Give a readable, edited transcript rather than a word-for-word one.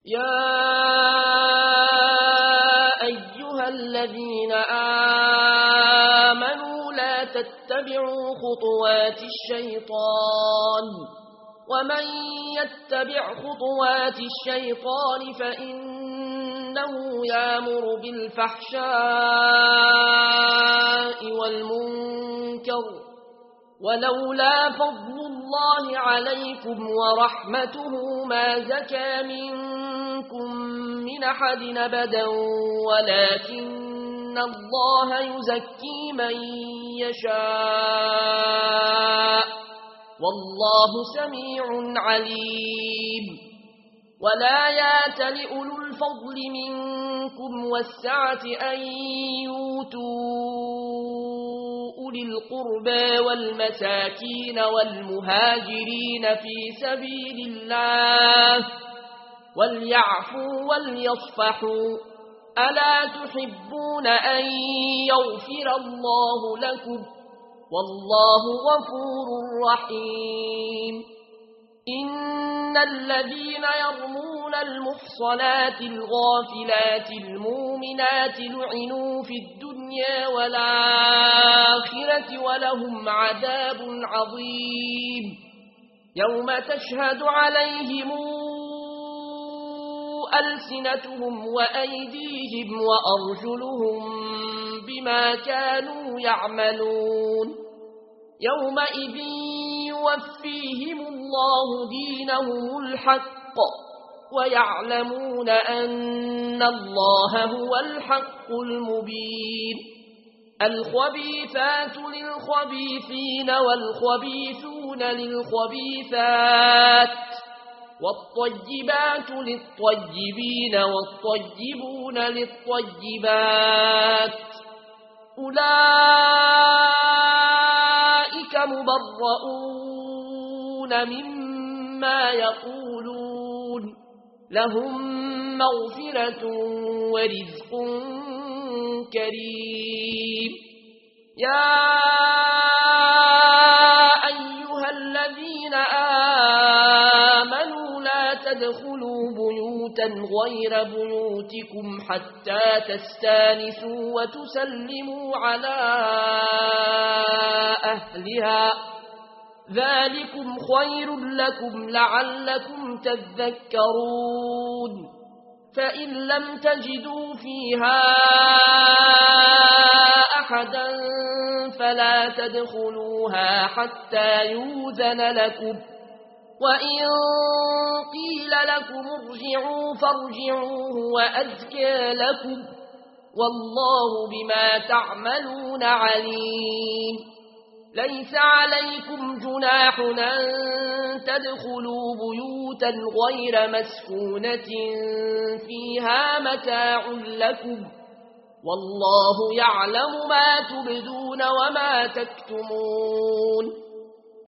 يا أيها الذين آمنوا لا تتبعوا خطوات الشيطان ومن يتبع خطوات الشيطان فإنه يأمر بالفحشاء والمنكر ولولا فضل الله عليكم ورحمته ما زكى منكم من أحد أبدا ولكن الله يزكي من يشاء والله سميع عليم ولا يأتل أولو الفضل منكم والسعة أن يؤتوا أولي القربى والمساكين والمهاجرين في سبيل الله وليعفوا وليصفحوا ألا تحبون أن يغفر الله لكم والله غفور رحيم إن الذين يرمون المحصنات الغافلات المؤمنات لعنوا في الدنيا والآخرة ولهم عذاب عظيم يوم تشهد عليهم ألسنتهم وأيديهم وأرجلهم بما كانوا يعملون يومئذ يوفيهم الله دينهم الحق ويعلمون أن الله هو الحق المبين الخبيثات للخبيثين والخبيثون للخبيثات والطيبات للطيبين والطيبون للطيبات أولئك مبرؤون مما يقولون لهم مغفرة ورزق كريم يا أيها الذين آمنوا لا تدخلوا بيوتا غير بيوتكم حتى تستانسوا وتسلموا على أهلها ذلكم خير لكم لعلكم تذكرون فإن لم تجدوا فيها أحدا فلا تدخلوها حتى يؤذن لكم وإن قيل لكم ارجعوا فارجعوا وأزكى لكم والله بما تعملون عليم ليس عليكم جناح أن تدخلوا بيوتا غير مسكونة فيها متاع لكم والله يعلم ما تبدون وما تكتمون